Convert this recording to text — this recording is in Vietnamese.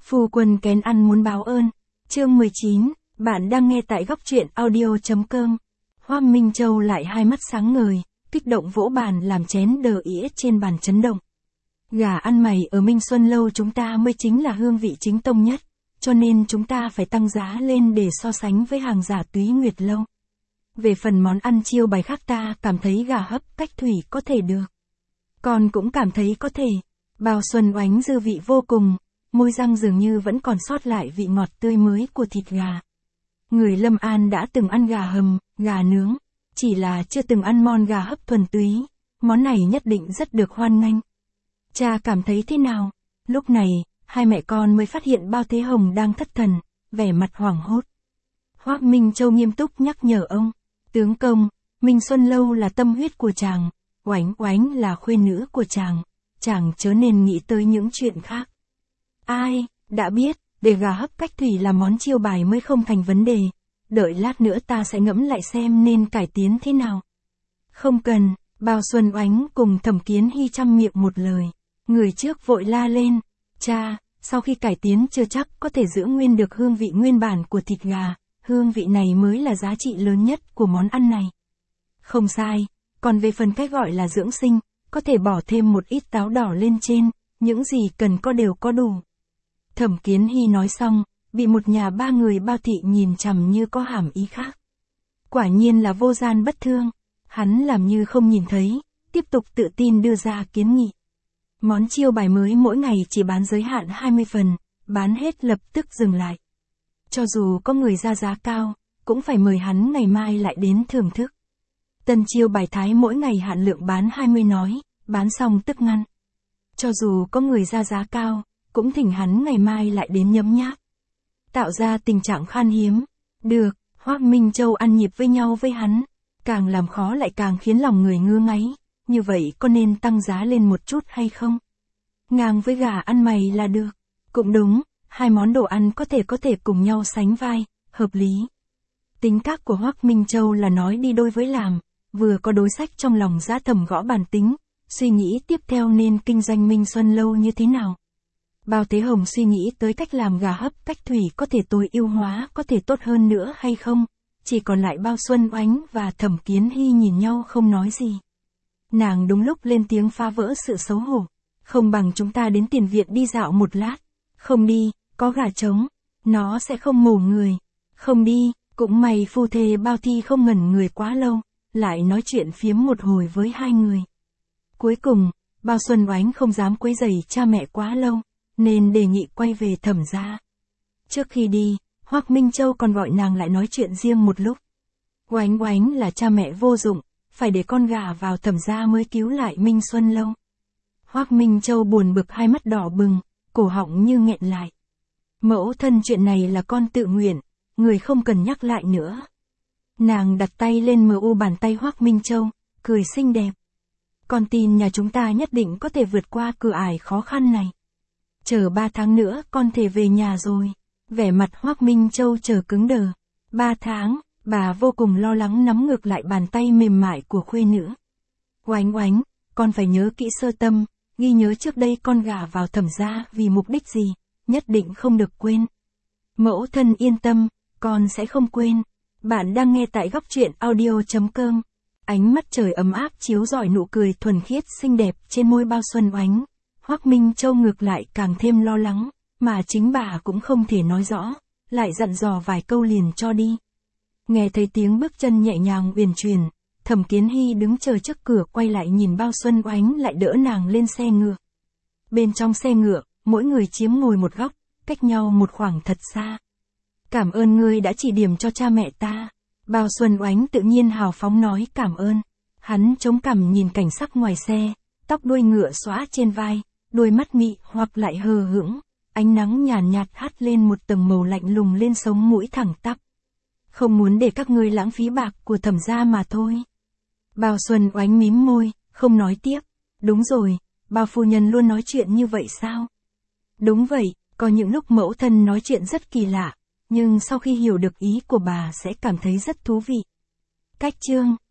Phu quân kén ăn muốn báo ơn. Chương 19, bạn đang nghe tại góc truyện audio.com. Hoắc Minh Châu lại hai mắt sáng ngời, kích động vỗ bàn làm chén đờ ĩa trên bàn chấn động. Gà ăn mày ở Minh Xuân Lâu chúng ta mới chính là hương vị chính tông nhất, cho nên chúng ta phải tăng giá lên để so sánh với hàng giả Túy Nguyệt Lâu. Về phần món ăn chiêu bài khác ta cảm thấy gà hấp cách thủy có thể được. Con cũng cảm thấy có thể. Bao Xuân Oánh dư vị vô cùng, môi răng dường như vẫn còn sót lại vị ngọt tươi mới của thịt gà. Người Lâm An đã từng ăn gà hầm, gà nướng, chỉ là chưa từng ăn món gà hấp thuần túy, món này nhất định rất được hoan nghênh. Cha cảm thấy thế nào? Lúc này, hai mẹ con mới phát hiện Bao Thế Hồng đang thất thần, vẻ mặt hoảng hốt. Hoắc Minh Châu nghiêm túc nhắc nhở ông, tướng công, Minh Xuân Lâu là tâm huyết của chàng, Oánh Oánh là khuê nữ của chàng chớ nên nghĩ tới những chuyện khác. Ai, đã biết, để gà hấp cách thủy là món chiêu bài mới không thành vấn đề, đợi lát nữa ta sẽ ngẫm lại xem nên cải tiến thế nào. Không cần, Bao Xuân Oánh cùng Thẩm Kiến Hy chăm miệng một lời, người trước vội la lên, cha, sau khi cải tiến chưa chắc có thể giữ nguyên được hương vị nguyên bản của thịt gà, hương vị này mới là giá trị lớn nhất của món ăn này. Không sai, còn về phần cách gọi là dưỡng sinh, có thể bỏ thêm một ít táo đỏ lên trên, những gì cần có đều có đủ. Thẩm Kiến Hy nói xong, bị một nhà ba người Bao thị nhìn chằm như có hàm ý khác. Quả nhiên là vô gian bất thương, hắn làm như không nhìn thấy, tiếp tục tự tin đưa ra kiến nghị. Món chiêu bài mới mỗi ngày chỉ bán giới hạn 20 phần, bán hết lập tức dừng lại. Cho dù có người ra giá cao, cũng phải mời hắn ngày mai lại đến thưởng thức. Tân chiêu bài thái mỗi ngày hạn lượng bán 20 nói, bán xong tức ngăn. Cho dù có người ra giá cao, cũng thỉnh hắn ngày mai lại đến nhấm nháp. Tạo ra tình trạng khan hiếm. Được, Hoắc Minh Châu ăn nhịp với nhau với hắn, càng làm khó lại càng khiến lòng người ngứa ngáy, như vậy có nên tăng giá lên một chút hay không? Ngang với gà ăn mày là được. Cũng đúng, hai món đồ ăn có thể cùng nhau sánh vai, hợp lý. Tính cách của Hoắc Minh Châu là nói đi đôi với làm, vừa có đối sách trong lòng giá thầm gõ bàn tính, suy nghĩ tiếp theo nên kinh doanh Minh Xuân Lâu như thế nào. Bao Thế Hồng suy nghĩ tới cách làm gà hấp cách thủy có thể tối ưu hóa có thể tốt hơn nữa hay không, chỉ còn lại Bao Xuân Oánh và Thẩm Kiến Hy nhìn nhau không nói gì. Nàng đúng lúc lên tiếng phá vỡ sự xấu hổ, không bằng chúng ta đến tiền viện đi dạo một lát. Không đi, có gà trống, nó sẽ không mổ người. Không đi, cũng may phu thê Bao Thi không ngẩn người quá lâu, lại nói chuyện phiếm một hồi với hai người. Cuối cùng, Bao Xuân Oánh không dám quấy rầy cha mẹ quá lâu, nên đề nghị quay về Thẩm gia. Trước khi đi, Hoắc Minh Châu còn gọi nàng lại nói chuyện riêng một lúc. Oánh Oánh là cha mẹ vô dụng, phải để con gà vào Thẩm gia mới cứu lại Minh Xuân Lâu. Hoắc Minh Châu buồn bực hai mắt đỏ bừng, cổ họng như nghẹn lại. Mẫu thân chuyện này là con tự nguyện, người không cần nhắc lại nữa. Nàng đặt tay lên mu bàn tay Hoắc Minh Châu, cười xinh đẹp. Con tin nhà chúng ta nhất định có thể vượt qua cửa ải khó khăn này. Chờ 3 tháng nữa con thể về nhà rồi. Vẻ mặt Hoắc Minh Châu chờ cứng đờ. 3 tháng, bà vô cùng lo lắng nắm ngược lại bàn tay mềm mại của khuê nữ. Oánh Oánh, con phải nhớ kỹ sơ tâm, ghi nhớ trước đây con gả vào Thẩm gia vì mục đích gì, nhất định không được quên. Mẫu thân yên tâm, con sẽ không quên. Bạn đang nghe tại góc truyện audio.com. Ánh mắt trời ấm áp chiếu rọi nụ cười thuần khiết xinh đẹp trên môi Bao Xuân Oánh. Hoắc Minh Châu ngược lại càng thêm lo lắng, mà chính bà cũng không thể nói rõ, lại dặn dò vài câu liền cho đi. Nghe thấy tiếng bước chân nhẹ nhàng uyển chuyển, Thẩm Kiến Hy đứng chờ trước cửa quay lại nhìn Bao Xuân Oánh lại đỡ nàng lên xe ngựa. Bên trong xe ngựa, mỗi người chiếm ngồi một góc, cách nhau một khoảng thật xa. Cảm ơn ngươi đã chỉ điểm cho cha mẹ ta. Bao Xuân Oánh tự nhiên hào phóng nói cảm ơn. Hắn chống cằm nhìn cảnh sắc ngoài xe, tóc đuôi ngựa xõa trên vai, đôi mắt mị hoặc lại hờ hững, ánh nắng nhàn nhạt hắt lên một tầng màu lạnh lùng lên sống mũi thẳng tắp. Không muốn để các ngươi lãng phí bạc của Thẩm gia mà thôi. Bao Xuân Oánh mím môi, không nói tiếp. Đúng rồi, Bao phu nhân luôn nói chuyện như vậy sao? Đúng vậy, có những lúc mẫu thân nói chuyện rất kỳ lạ, nhưng sau khi hiểu được ý của bà sẽ cảm thấy rất thú vị. Cách chương